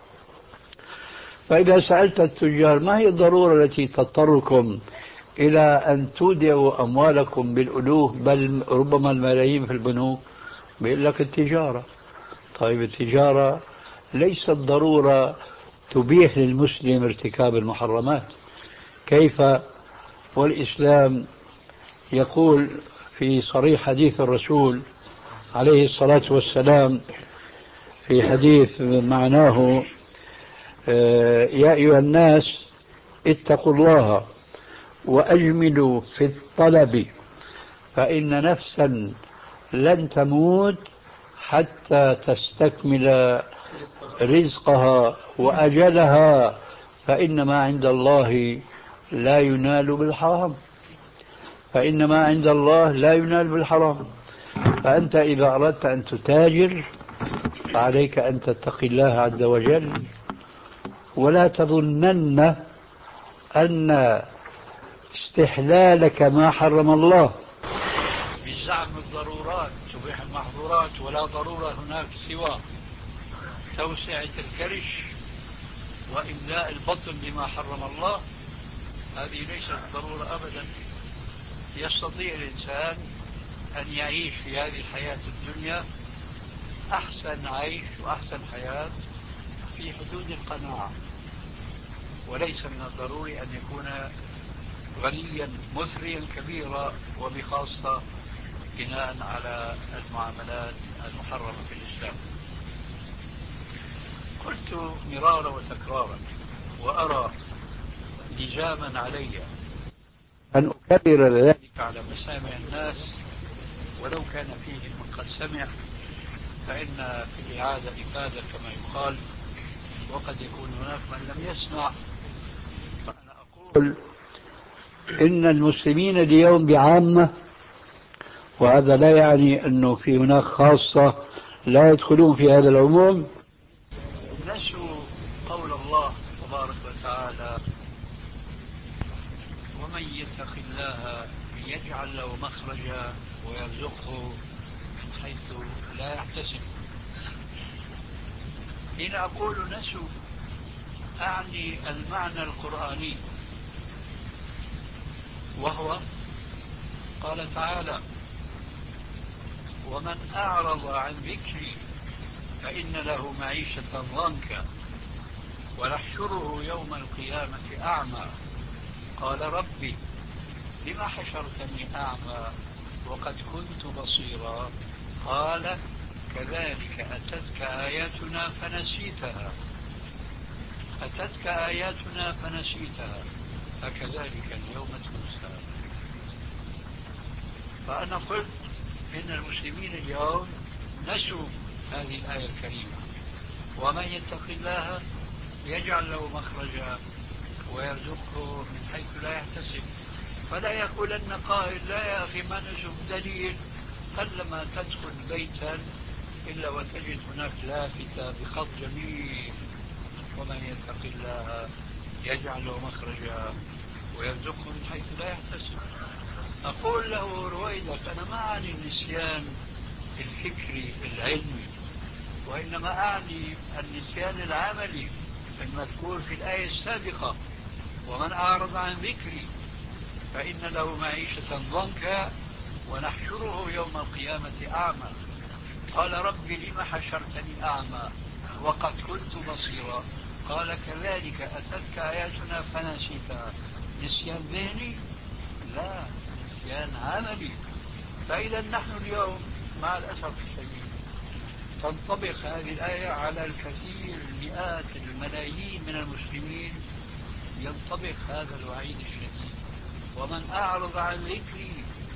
فإذا سألت التجار ما هي الضرورة التي تضطركم إلى أن تودعوا أموالكم بالألوف بل ربما الملايين في البنوك، بيقول لك التجارة. طيب التجارة ليست ضرورة تبيح للمسلم ارتكاب المحرمات. كيف والإسلام يقول في صريح حديث الرسول عليه الصلاة والسلام في حديث معناه يا أيها الناس اتقوا الله وأجملوا في الطلب فإن نفسا لن تموت حتى تستكمل رزقها وأجلها، فإن ما عند الله لا ينال بالحرام، فإن ما عند الله لا ينال بالحرام. فأنت إذا أردت أن تتاجر فعليك أن تتقي الله عز وجل، ولا تظنن أن استحلالك ما حرم الله بزعم الضرورات تبيح المحظورات، ولا ضرورة هناك سوى توسعة الكرش وإملاء البطن بما حرم الله، هذه ليست ضرورة أبدا. يستطيع الإنسان أن يعيش في هذه الحياة الدنيا أحسن عيش وأحسن حياة في حدود القناعة، وليس من الضروري أن يكون غنيا مثريا كبيرا، وبخاصة بناء على المعاملات المحرمة في الإسلام. قلت مرارا وتكرارا وأرى لزاما علي أن أكرر ذلك على مسامع الناس ولو كان فيهم من قد سمع، فإن في الإعادة إفادة كما يقال، وقد يكون هناك من لم يسمع. فأنا أقول إن المسلمين اليوم بعامة، وهذا لا يعني أنه في هناك خاصة لا يدخلون في هذا العموم، نسوا قول الله تبارك وتعالى ومن يتق الله يجعل له مخرجا ويرزقه من حيث لا يحتسب. حين أقول نسوا أعني المعنى القرآني، وهو قال تعالى ومن أعرض عن ذكري فإن له معيشة ضنكا ونحشره يوم القيامة أعمى قال ربي لما حشرتني أعمى وقد كنت بصيرا قال كذلك أتتك آياتنا فنسيتها أتتك آياتنا فنسيتها فكذلك اليوم تنسى. فأنا قلت إن المسلمين اليوم نسوا هذه الآية الكريمة، ومن يتق الله يجعل له مخرجا ويرزقه من حيث لا يحتسب. فلا يقولن قائل لا يا أخي ما نسوا بدليل، قلما تدخل بيتا إلا وتجد هناك لافتة بخط جميل ومن يتق الله يجعل له مخرجا ويرزقه من حيث لا يحتسب. أقول له رويدك أنا ما أعني النسيان الفكري العلمي، وإنما أعني النسيان العملي المذكور في الآية السابقة ومن أعرض عن ذكري فإن له معيشة ضنكا ونحشره يوم القيامة أعمى قال رب لم حشرتني أعمى وقد كنت بصيرا قال كذلك أتتك آياتنا فنسيتها. نسيان ذهني؟ لا، نسيان عملي. فإذا نحن اليوم مع الأسف الشديد تنطبق هذه الآية على الكثير مئات الملايين من المسلمين، ينطبق هذا الوعيد الشديد ومن أعرض عن ذكري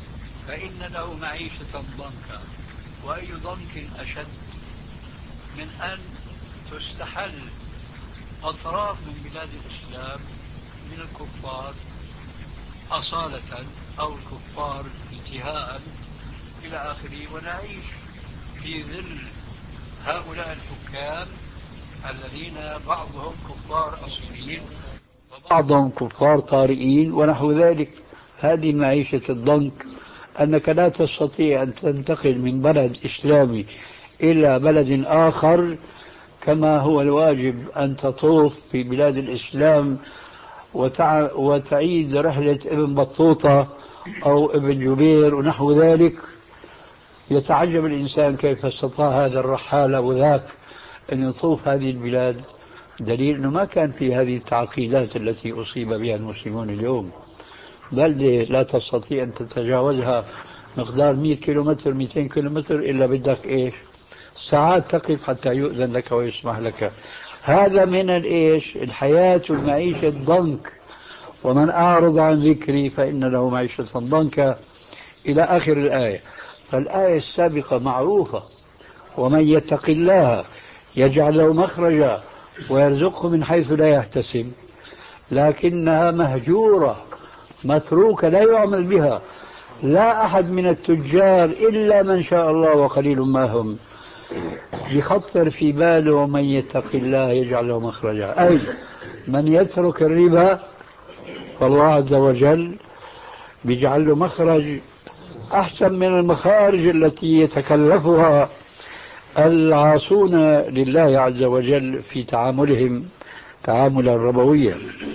فإن له معيشة ضنكا. وأي ضنك أشد من أن تستحل أطراف من بلاد الإسلام من الكفار أصالة أو الكفار انتهاء إلى آخره، ونعيش في ظل هؤلاء الحكام الذين بعضهم كفار أصليين وبعضهم كفار طارئين ونحو ذلك. هذه معيشة الضنك، أنك لا تستطيع أن تنتقل من بلد إسلامي إلى بلد آخر كما هو الواجب أن تطوف في بلاد الإسلام وتع... وتعيد رحلة ابن بطوطة أو ابن جبير ونحو ذلك. يتعجب الإنسان كيف استطاع هذا الرحال أو ذاك أن يطوف هذه البلاد، دليل أنه ما كان في هذه التعقيدات التي أصيب بها المسلمون اليوم. بلدة لا تستطيع أن تتجاوزها مقدار مئة كيلومتر مئتين كيلومتر إلا بدك إيش ساعات تقف حتى يؤذن لك ويسمح لك. هذا من الإيش الحياة والمعيشة الضنك. ومن أعرض عن ذكري فإن له معيشة ضنكا إلى آخر الآية. فالآية السابقة معروفة، ومن يتق الله يجعل له مخرجا ويرزقه من حيث لا يحتسب، لكنها مهجورة متروكة لا يعمل بها. لا أحد من التجار إلا من شاء الله وقليل ما هم يخطر في باله ومن يتق الله يجعل له مخرجا، أي من يترك الربا فالله عز وجل بيجعل له مخرج أحسن من المخارج التي يتكلفها العاصون لله عز وجل في تعاملهم تعاملا ربويا.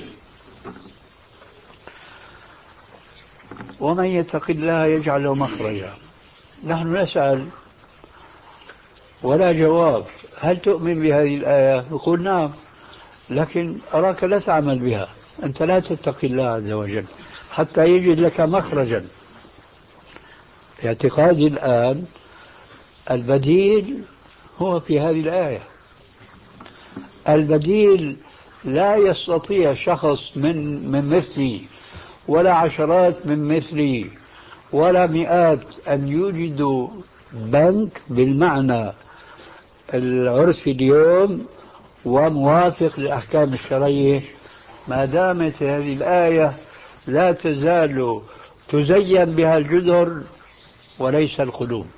ومن يتق الله يجعل له مخرجا. نحن نسأل ولا جواب. هل تؤمن بهذه الآية؟ يقول نعم، لكن أراك لا تعمل بها. أنت لا تتقي الله عز وجل حتى يجد لك مخرجا. اعتقادي الآن البديل هو في هذه الآية. البديل لا يستطيع شخص من من مثلي ولا عشرات من مثلي ولا مئات أن يوجدوا بنك بالمعنى العرفي اليوم وموافق للأحكام الشرعية ما دامت هذه الآية لا تزال تزين بها الجذر وليس القلوب.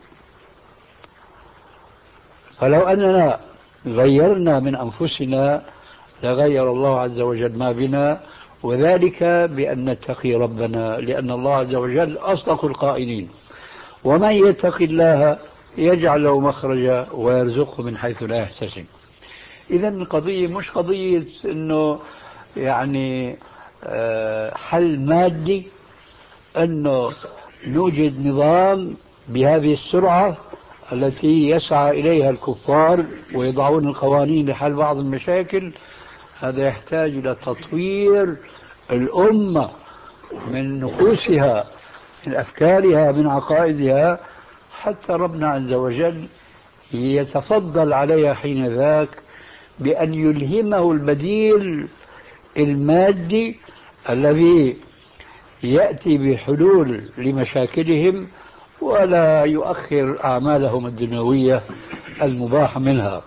فلو أننا غيرنا من أنفسنا لغير الله عز وجل ما بنا، وذلك بأن نتقي ربنا، لأن الله عز وجل أصدق القائلين. ومن يتق الله يجعل له مخرجا ويرزقه من حيث لا يحتسب. إذا القضية مش قضية أنه يعني حل مادي، أنه نوجد نظام بهذه السرعة التي يسعى إليها الكفار ويضعون القوانين لحل بعض المشاكل. هذا يحتاج إلى تطوير الأمة من نفوسها، من أفكارها، من عقائدها، حتى ربنا عز وجل يتفضل عليها حين ذاك بأن يلهمه البديل المادي الذي يأتي بحلول لمشاكلهم ولا يؤخر أعمالهم الدنيوية المباح منها.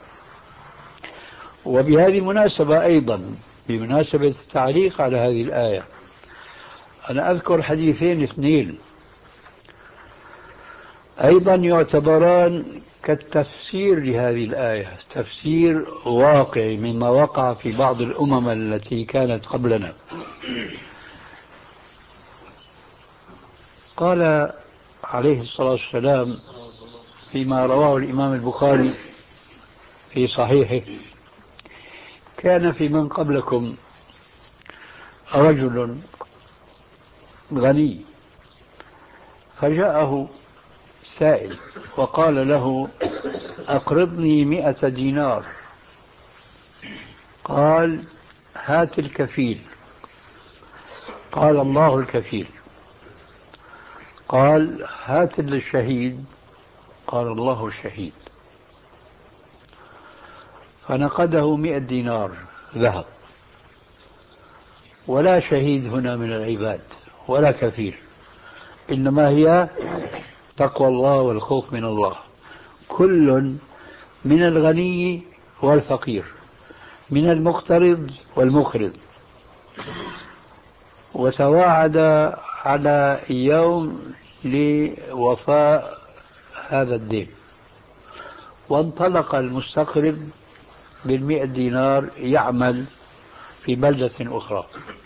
وبهذه المناسبة أيضا بمناسبة التعليق على هذه الآية أنا أذكر حديثين اثنين أيضا يعتبران كالتفسير لهذه الآية، تفسير واقعي مما وقع في بعض الأمم التي كانت قبلنا. قال عليه الصلاة والسلام فيما رواه الإمام البخاري في صحيحه: كان في من قبلكم رجل غني فجاءه سائل وقال له: أقرضني مئة دينار. قال: هات الكفيل. قال: الله الكفيل. قال: هات الشهيد. قال: الله الشهيد. فنقده مئة دينار ذهب. ولا شهيد هنا من العباد ولا كفيل، إنما هي تقوى الله والخوف من الله. كل من الغني والفقير، من المقترض والمقرض، وتواعد على يوم لوفاء هذا الدين، وانطلق المستقرض بالمئة دينار يعمل في بلدة أخرى،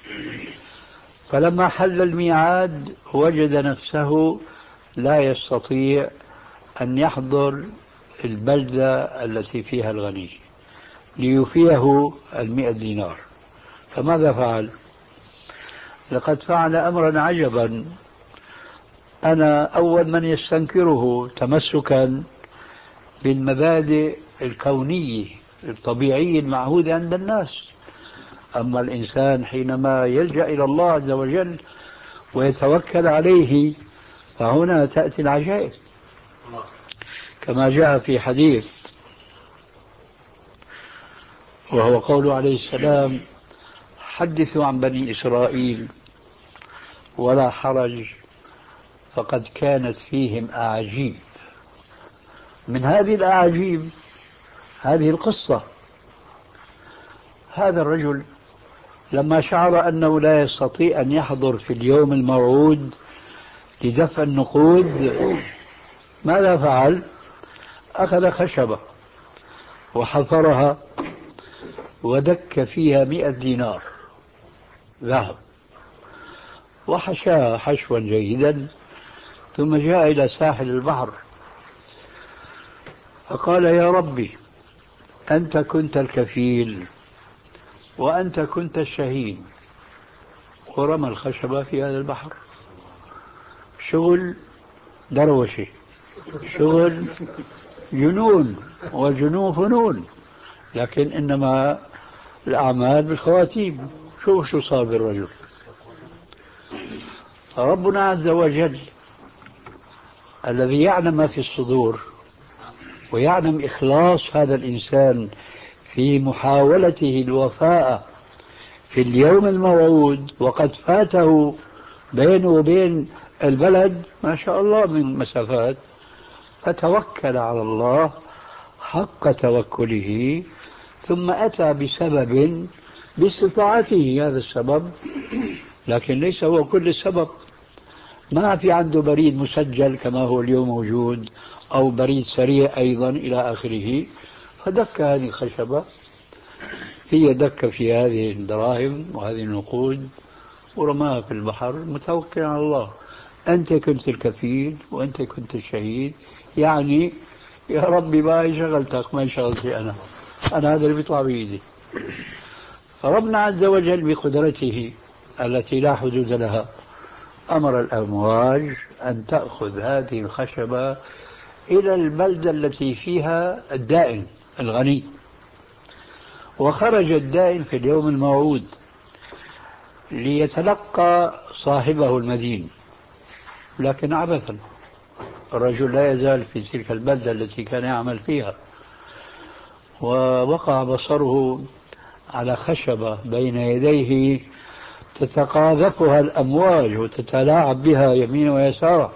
فلما حل الميعاد وجد نفسه لا يستطيع أن يحضر البلدة التي فيها الغني ليوفيه المئة دينار. فماذا فعل؟ لقد فعل أمرا عجبا أنا أول من يستنكره تمسكا بالمبادئ الكونية الطبيعية المعهودة عند الناس. أما الإنسان حينما يلجأ إلى الله عز وجل ويتوكل عليه فهنا تأتي العجائب، كما جاء في حديث وهو قوله عليه السلام: حدثوا عن بني إسرائيل ولا حرج فقد كانت فيهم أعاجيب. من هذه الأعاجيب هذه القصة: هذا الرجل لما شعر أنه لا يستطيع أن يحضر في اليوم الموعود لدفع النقود، ماذا فعل؟ أخذ خشبة وحفرها ودك فيها مئة دينار ذهب وحشاها حشوا جيدا، ثم جاء إلى ساحل البحر فقال: يا ربي، أنت كنت الكفيل وأنت كنت الشهيد، ورمى الخشبة في هذا البحر. شغل دروشة، شغل جنون، والجنون فنون، لكن إنما الأعمال بالخواتيم. شوف شو صار بالرجل. ربنا عز وجل الذي يعلم ما في الصدور ويعلم إخلاص هذا الإنسان في محاولته الوفاء في اليوم الموعود، وقد فاته بينه وبين البلد ما شاء الله من مسافات، فتوكل على الله حق توكله، ثم أتى بسبب باستطاعته هذا السبب، لكن ليس هو كل السبب. ما في عنده بريد مسجل كما هو اليوم موجود، أو بريد سريع أيضا إلى آخره، فدك هذه الخشبة، هي دك في هذه الدراهم وهذه النقود ورماها في البحر متوكل على الله. أنت كنت الكفيل وأنت كنت الشهيد، يعني يا ربي ما شغلتك ما شغلتي أنا أنا هذا اللي بيطلع بإيدي. فربنا عز وجل بقدرته التي لا حدود لها أمر الأمواج أن تأخذ هذه الخشبة إلى البلدة التي فيها الدائن الغني، وخرج الدائن في اليوم الموعود ليتلقى صاحبه المدين، لكن عبثا الرجل لا يزال في تلك البلدة التي كان يعمل فيها، ووقع بصره على خشبة بين يديه تتقاذفها الأمواج وتتلاعب بها يمين ويسار،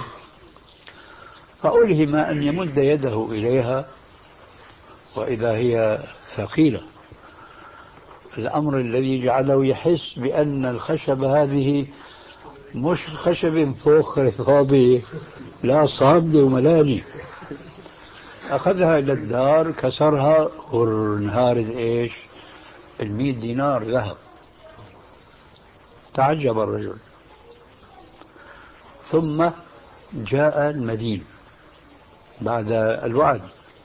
فألهم أن يمد يده إليها وإذا هي ثقيلة. الأمر الذي جعله يحس بأن الخشبة هذه مش خشب فوخر فاضي، لا صامدة وملاني. أخذها إلى الدار كسرها وانهارت إيش؟ المئة دينار ذهب. تعجب الرجل، ثم جاء المدين بعد الوعد.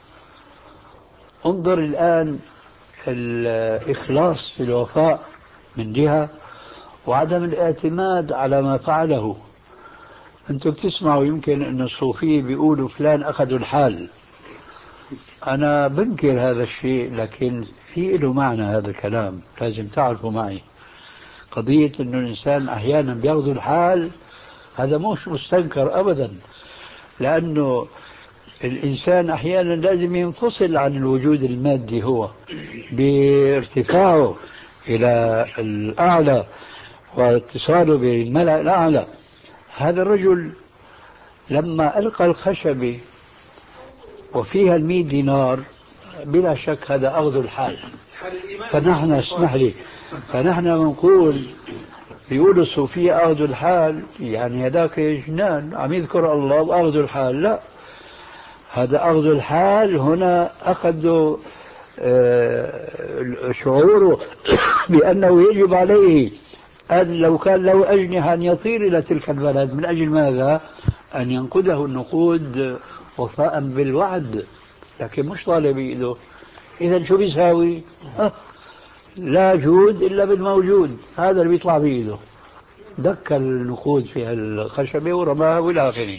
انظر الآن الإخلاص في الوفاء من جهة، وعدم الاعتماد على ما فعله. أنتم بتسمعوا يمكن أن الصوفية بيقولوا فلان أخذوا الحال. أنا بنكر هذا الشيء، لكن في له معنى هذا الكلام لازم تعرفوا معي. قضية أن الإنسان أحيانا بياخذ الحال هذا مش مستنكر أبدا، لأنه الإنسان أحيانا لازم ينفصل عن الوجود المادي هو بارتفاعه إلى الأعلى واتصاله بالملأ الأعلى. هذا الرجل لما ألقى الخشبة وفيها المئة دينار بلا شك هذا أخذ الحال. فنحن اسمح لي فنحن نقول بيقولوا الصوفية أخذ الحال يعني هذاك جنان عم يذكر الله وأخذ الحال. لا، هذا أخذ الحال هنا أخذوا شعوره بأنه يجب عليه أن لو كان له أجنحة أن يطير إلى تلك البلد. من أجل ماذا؟ أن ينقذه النقود وفاء بالوعد، لكن مش طالب بإيده. إذا شو بيساوي؟ أه لا جود إلا بالموجود، هذا اللي بيطلع بإيده. دك النقود في الخشبة ورماها والى آخره.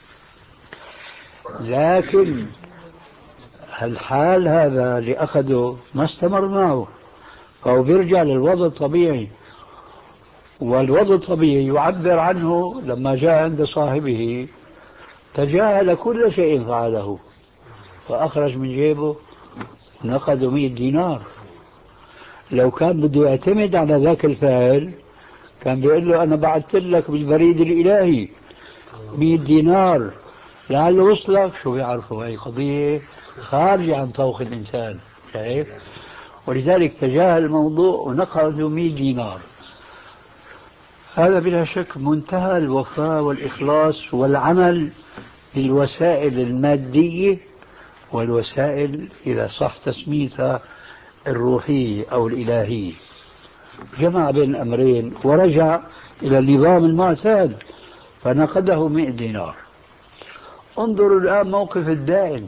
لكن الحال هذا اللي أخذه ما استمر معه، فهو بيرجع للوضع الطبيعي. والوضع الطبيعي يعبر عنه لما جاء عند صاحبه تجاهل كل شيء فعله، فأخرج من جيبه نقد مئة دينار. لو كان بده يعتمد على ذاك الفعل كان بيقول له أنا بعثت لك بالبريد الإلهي مئة دينار لعله وصلك. شو بيعرفوا؟ هي قضية خارجة عن طوق الإنسان، شايف؟ ولذلك تجاهل الموضوع ونقد مئة دينار. هذا بلا شك منتهى الوفاء والإخلاص والعمل بالوسائل المادية والوسائل إذا صح تسميتها الروحية أو الإلهية. جمع بين الأمرين ورجع إلى النظام المعتاد فنقده مئة دينار. انظروا الآن موقف الدائن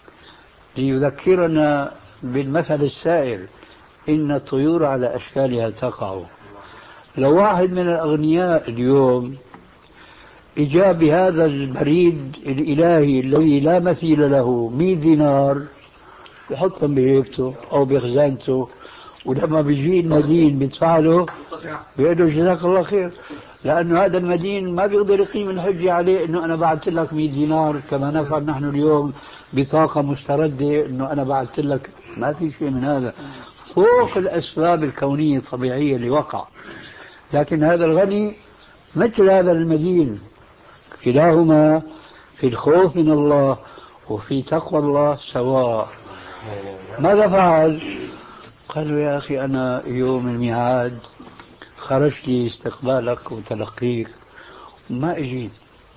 ليذكرنا بالمثل السائر: إن الطيور على أشكالها تقع. لو واحد من الأغنياء اليوم إجا بهذا البريد الإلهي الذي لا مثيل له مئة دينار يحطهم بجيبته أو بخزانته، ولما بيجي المدين بيدفع له بيقول له جزاك الله خير، لأنه هذا المدين ما بيقدر يقيم الحجة عليه إنه أنا بعثت لك مئة دينار كما نفعل نحن اليوم بطاقة مستردة إنه أنا بعثت لك. ما في شيء من هذا، فوق الأسباب الكونية الطبيعية اللي وقع. لكن هذا الغني مثل هذا المدين، كلاهما في الخوف من الله وفي تقوى الله سواء. ماذا فعل؟ قال له يا أخي أنا يوم الميعاد خرجت لي استقبالك وتلقيك ما اجيت،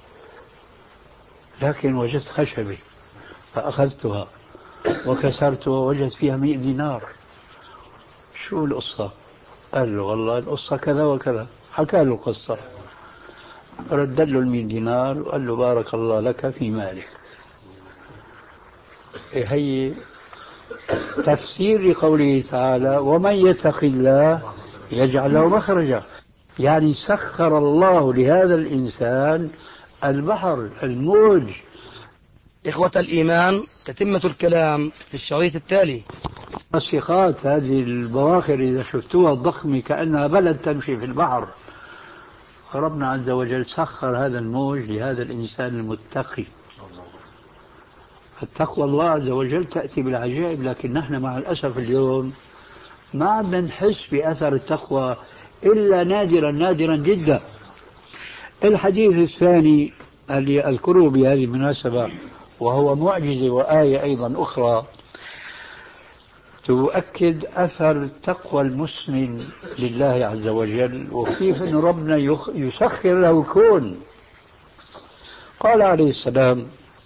لكن وجدت خشبة فأخذتها وكسرتها ووجدت فيها مئة دينار. شو القصة؟ قال له والله القصة كذا وكذا، حكى له القصة، رد له المئة دينار وقال له بارك الله لك في مالك. هي تفسير لقوله تعالى ومن يتق الله يجعل له مخرجا، يعني سخر الله لهذا الإنسان البحر الموج. إخوة الإيمان، تتمة الكلام في الشريط التالي. الصيخات هذه البواخر إذا شفتوها الضخمة كأنها بلد تمشي في البحر. ربنا عز وجل سخر هذا الموج لهذا الإنسان المتقي. التقوى الله عز وجل تأتي بالعجائب، لكن نحن مع الأسف اليوم ما عم نحس بأثر التقوى إلا نادرا نادرا جدا. الحديث الثاني اللي أذكره بهذه المناسبة وهو معجزة وآية أيضا أخرى تؤكد أثر تقوى المسلم لله عز وجل وكيف أن ربنا يسخر له الكون. قال عليه السلام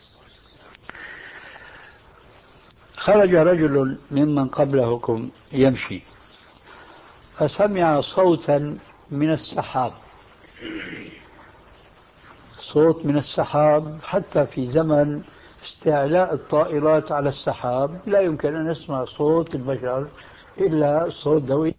خرج رجل ممن قبلكم يمشي فسمع صوتا من السحاب، صوت من السحاب. حتى في زمن استعلاء الطائرات على السحاب لا يمكن أن نسمع صوت البشر إلا صوت دوي.